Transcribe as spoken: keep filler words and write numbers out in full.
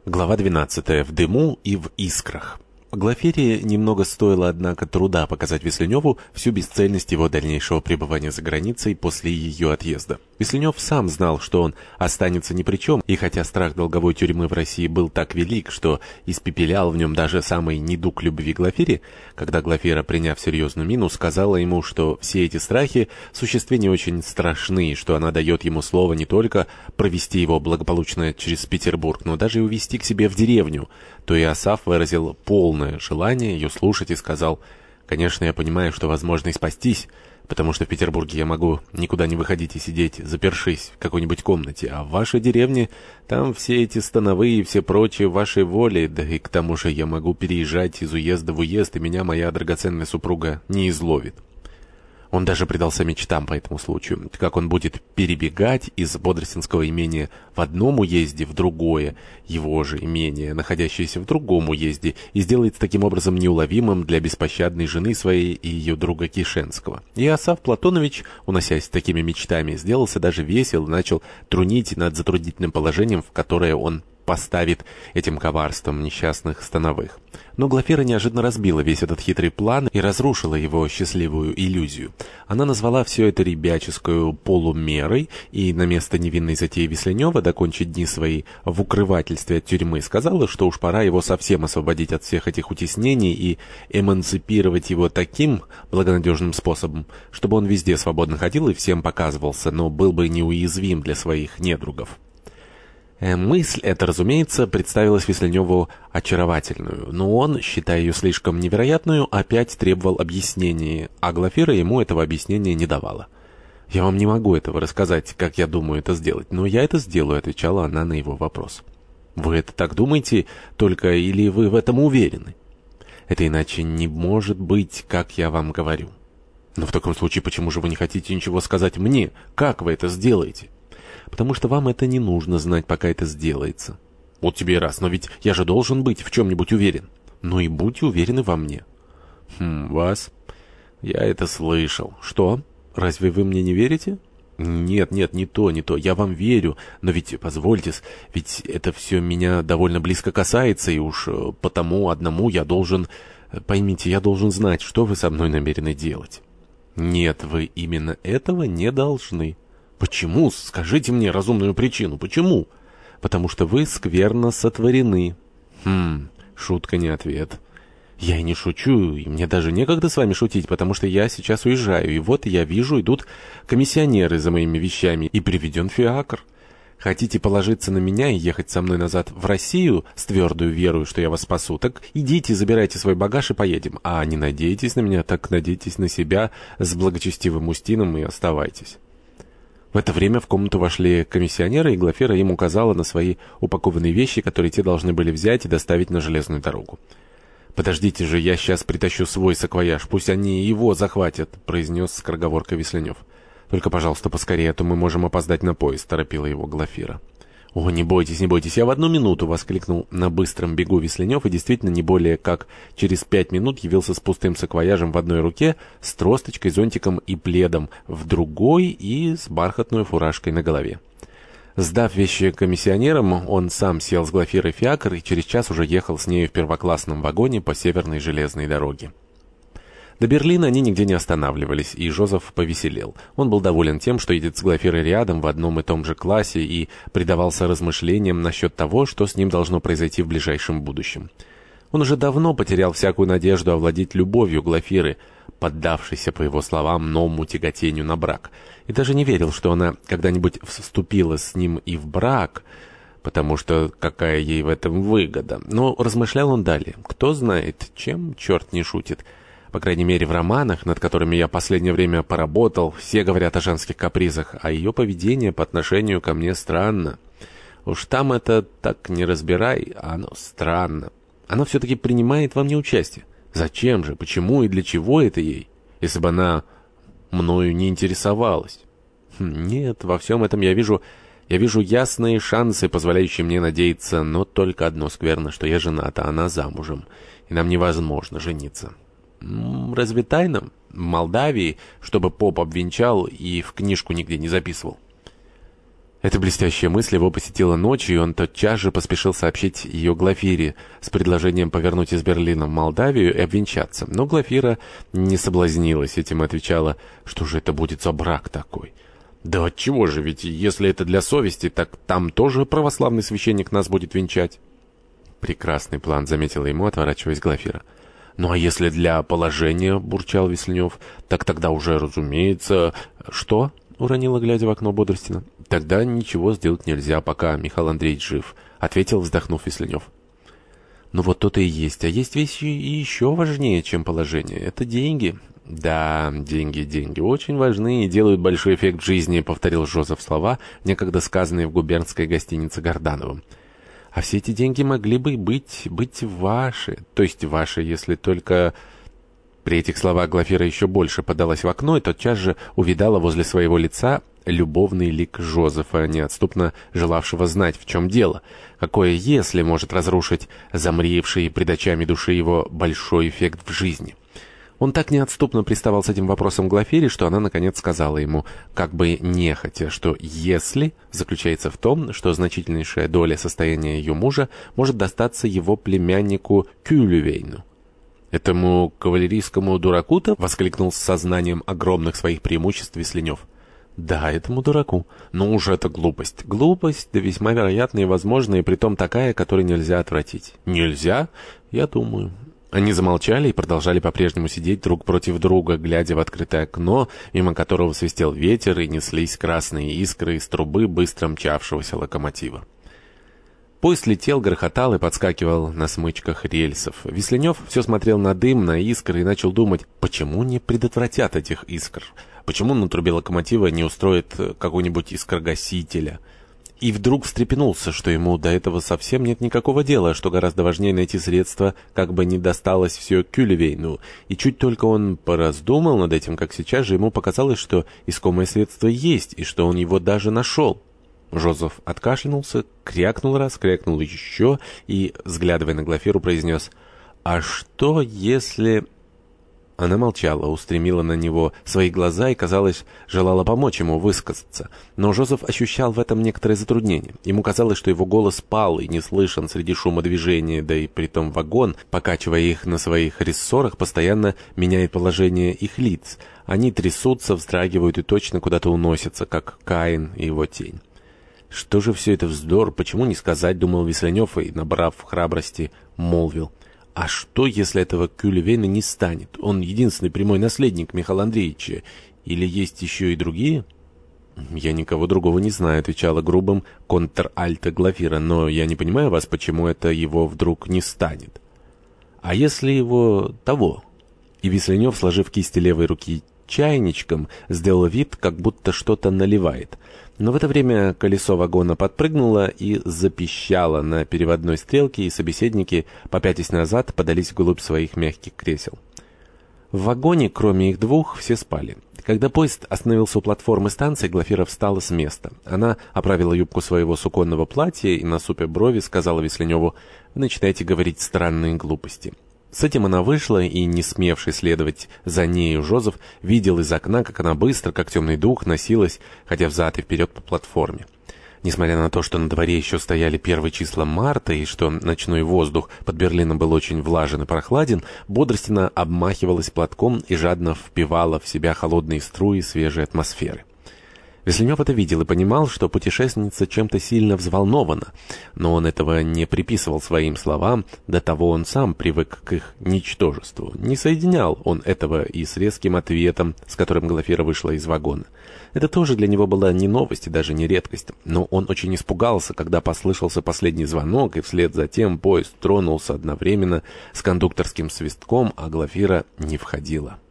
Глава двенадцатая. В дыму и в искрах. Глафире немного стоило, однако, труда показать Весленеву всю бесцельность его дальнейшего пребывания за границей после ее отъезда. Весленев сам знал, что он останется ни при чем, и хотя страх долговой тюрьмы в России был так велик, что испепелял в нем даже самый недуг любви к Глафире, когда Глафира, приняв серьезную мину, сказала ему, что все эти страхи в существе не очень страшны, что она дает ему слово не только провести его благополучно через Петербург, но даже и увезти к себе в деревню, то Иосаф выразил полное желание ее слушать и сказал: «Конечно, я понимаю, что возможно и спастись, потому что в Петербурге я могу никуда не выходить и сидеть, запершись в какой-нибудь комнате, а в вашей деревне там все эти становые и все прочие вашей воли, да и к тому же я могу переезжать из уезда в уезд, и меня моя драгоценная супруга не изловит». Он даже предался мечтам по этому случаю, как он будет перебегать из Бодростинского имения в одном уезде в другое, его же имение, находящееся в другом уезде, и сделает таким образом неуловимым для беспощадной жены своей и ее друга Кишенского. И Иосаф Платонович, уносясь такими мечтами, сделался даже весел и начал трунить над затруднительным положением, в которое он поставит этим коварством несчастных становых. Но Глафира неожиданно разбила весь этот хитрый план и разрушила его счастливую иллюзию. Она назвала все это ребяческую полумерой, и на место невинной затеи Весленева докончить дни свои в укрывательстве от тюрьмы сказала, что уж пора его совсем освободить от всех этих утеснений и эмансипировать его таким благонадежным способом, чтобы он везде свободно ходил и всем показывался, но был бы неуязвим для своих недругов. Мысль эта, разумеется, представилась Весленеву очаровательную, но он, считая ее слишком невероятную, опять требовал объяснения, а Глафира ему этого объяснения не давала. «Я вам не могу этого рассказать, как я думаю это сделать, но я это сделаю», — отвечала она на его вопрос. «Вы это так думаете, только или вы в этом уверены?» «Это иначе не может быть, как я вам говорю». «Но в таком случае почему же вы не хотите ничего сказать мне? Как вы это сделаете?» «Потому что вам это не нужно знать, пока это сделается». «Вот тебе и раз, но ведь я же должен быть в чем-нибудь уверен». «Ну и будьте уверены во мне». «Хм, вас?» «Я это слышал». «Что? Разве вы мне не верите?» «Нет, нет, не то, не то. Я вам верю, но ведь, позвольте, ведь это все меня довольно близко касается, и уж потому одному я должен... Поймите, я должен знать, что вы со мной намерены делать». «Нет, вы именно этого не должны». «Почему? Скажите мне разумную причину. Почему?» «Потому что вы скверно сотворены». «Хм, шутка не ответ». «Я и не шучу, и мне даже некогда с вами шутить, потому что я сейчас уезжаю, и вот я вижу, идут комиссионеры за моими вещами, и приведен фиакр. Хотите положиться на меня и ехать со мной назад в Россию с твердой верой, что я вас спасу, так идите, забирайте свой багаж и поедем. А не надейтесь на меня, так надейтесь на себя с благочестивым Устином и оставайтесь». В это время в комнату вошли комиссионеры, и Глафира им указала на свои упакованные вещи, которые те должны были взять и доставить на железную дорогу. «Подождите же, я сейчас притащу свой саквояж, пусть они его захватят», — произнес скороговоркой Весленев. «Только, пожалуйста, поскорее, а то мы можем опоздать на поезд», — торопила его Глафира. «О, не бойтесь, не бойтесь, я в одну минуту!» — воскликнул на быстром бегу Весленев, и действительно не более как через пять минут явился с пустым саквояжем в одной руке, с тросточкой, зонтиком и пледом в другой и с бархатной фуражкой на голове. Сдав вещи комиссионерам, он сам сел с Глафирой в фиакр и через час уже ехал с нею в первоклассном вагоне по северной железной дороге. До Берлина они нигде не останавливались, и Жозеф повеселел. Он был доволен тем, что едет с Глафирой рядом в одном и том же классе, и предавался размышлениям насчет того, что с ним должно произойти в ближайшем будущем. Он уже давно потерял всякую надежду овладеть любовью Глафиры, поддавшейся, по его словам, новому тяготению на брак, и даже не верил, что она когда-нибудь вступила с ним и в брак, потому что какая ей в этом выгода. Но размышлял он далее. Кто знает, чем черт не шутит. По крайней мере, в романах, над которыми я последнее время поработал, все говорят о женских капризах, а ее поведение по отношению ко мне странно. Уж там это так не разбирай, а оно странно. Она все-таки принимает во мне участие. Зачем же, почему и для чего это ей, если бы она мною не интересовалась? Хм, нет, во всем этом я вижу... Я вижу ясные шансы, позволяющие мне надеяться, но только одно скверно, что я женат, а она замужем, и нам невозможно жениться. Разве тайна? В Молдавии, чтобы поп обвенчал и в книжку нигде не записывал. Эта блестящая мысль его посетила ночью, и он тотчас же поспешил сообщить ее Глафире с предложением повернуть из Берлина в Молдавию и обвенчаться. Но Глафира не соблазнилась этим и отвечала, что же это будет за брак такой. «Да отчего же, ведь если это для совести, так там тоже православный священник нас будет венчать». «Прекрасный план», — заметила ему, отворачиваясь Глафира. «Ну а если для положения», — бурчал Весельнев, — «так тогда уже, разумеется...» «Что?» — уронила, глядя в окно Бодростина. «Тогда ничего сделать нельзя, пока Михаил Андреевич жив», — ответил, вздохнув, Весельнев. «Ну вот то-то и есть. А есть вещи и еще важнее, чем положение. Это деньги». «Да, деньги, деньги очень важны и делают большой эффект в жизни», — повторил Жозеф слова, некогда сказанные в губернской гостинице Гордановым. «А все эти деньги могли бы быть, быть ваши. То есть ваши, если только...» При этих словах Глафира еще больше подалась в окно и тотчас же увидала возле своего лица любовный лик Жозефа, неотступно желавшего знать, в чем дело. Какое «если» может разрушить замревший пред очами души его большой эффект в жизни. Он так неотступно приставал с этим вопросом к Глафире, что она наконец сказала ему, как бы нехотя, что «если» заключается в том, что значительнейшая доля состояния ее мужа может достаться его племяннику Кюлевейну. «Этому кавалерийскому дураку-то?» — воскликнул с сознанием огромных своих преимуществ Весельнев. «Да, этому дураку. Но уж это глупость. Глупость, да весьма вероятная и возможная, и притом такая, которую нельзя отвратить». «Нельзя? Я думаю». Они замолчали и продолжали по-прежнему сидеть друг против друга, глядя в открытое окно, мимо которого свистел ветер, и неслись красные искры из трубы быстро мчавшегося локомотива. Поезд летел, грохотал и подскакивал на смычках рельсов. Весельнев все смотрел на дым, на искры и начал думать, почему не предотвратят этих искр? Почему на трубе локомотива не устроят какого-нибудь искрогасителя? И вдруг встрепенулся, что ему до этого совсем нет никакого дела, что гораздо важнее найти средства, как бы не досталось все Кюлевейну. И чуть только он пораздумал над этим, как сейчас же ему показалось, что искомое средство есть, и что он его даже нашел. Жозеф откашлянулся, крякнул раз, крякнул еще и, взглядывая на Глафиру, произнес: «А что, если...» Она молчала, устремила на него свои глаза и, казалось, желала помочь ему высказаться. Но Жозеф ощущал в этом некоторое затруднение. Ему казалось, что его голос пал и не слышен среди шума движения, да и притом вагон, покачивая их на своих рессорах, постоянно меняет положение их лиц. Они трясутся, вздрагивают и точно куда-то уносятся, как Каин и его тень. «Что же все это вздор? Почему не сказать?» — думал Весельнев и, набрав храбрости, молвил: «А что, если этого Кюлевейна не станет? Он единственный прямой наследник Михаила Андреевича. Или есть еще и другие?» «Я никого другого не знаю», — отвечала грубым контр-альто Глафира. «Но я не понимаю вас, почему это его вдруг не станет». «А если его того?» И Весельнев, сложив кисти левой руки чайничком, сделал вид, как будто что-то наливает. Но в это время колесо вагона подпрыгнуло и запищало на переводной стрелке, и собеседники, попятясь назад, подались вглубь своих мягких кресел. В вагоне, кроме их двух, все спали. Когда поезд остановился у платформы станции, Глафира встала с места. Она оправила юбку своего суконного платья и, насупя брови, сказала Весельневу: «Вы начинаете говорить странные глупости». С этим она вышла, и, не смевший следовать за нею Жозеф, видел из окна, как она быстро, как темный дух, носилась, ходя взад и вперед по платформе. Несмотря на то, что на дворе еще стояли первые числа марта, и что ночной воздух под Берлином был очень влажен и прохладен, Бодростина обмахивалась платком и жадно впивала в себя холодные струи свежей атмосферы. Весельнев это видел и понимал, что путешественница чем-то сильно взволнована, но он этого не приписывал своим словам, до того он сам привык к их ничтожеству. Не соединял он этого и с резким ответом, с которым Глафира вышла из вагона. Это тоже для него была не новость и даже не редкость, но он очень испугался, когда послышался последний звонок, и вслед за тем поезд тронулся одновременно с кондукторским свистком, а Глафира не входила.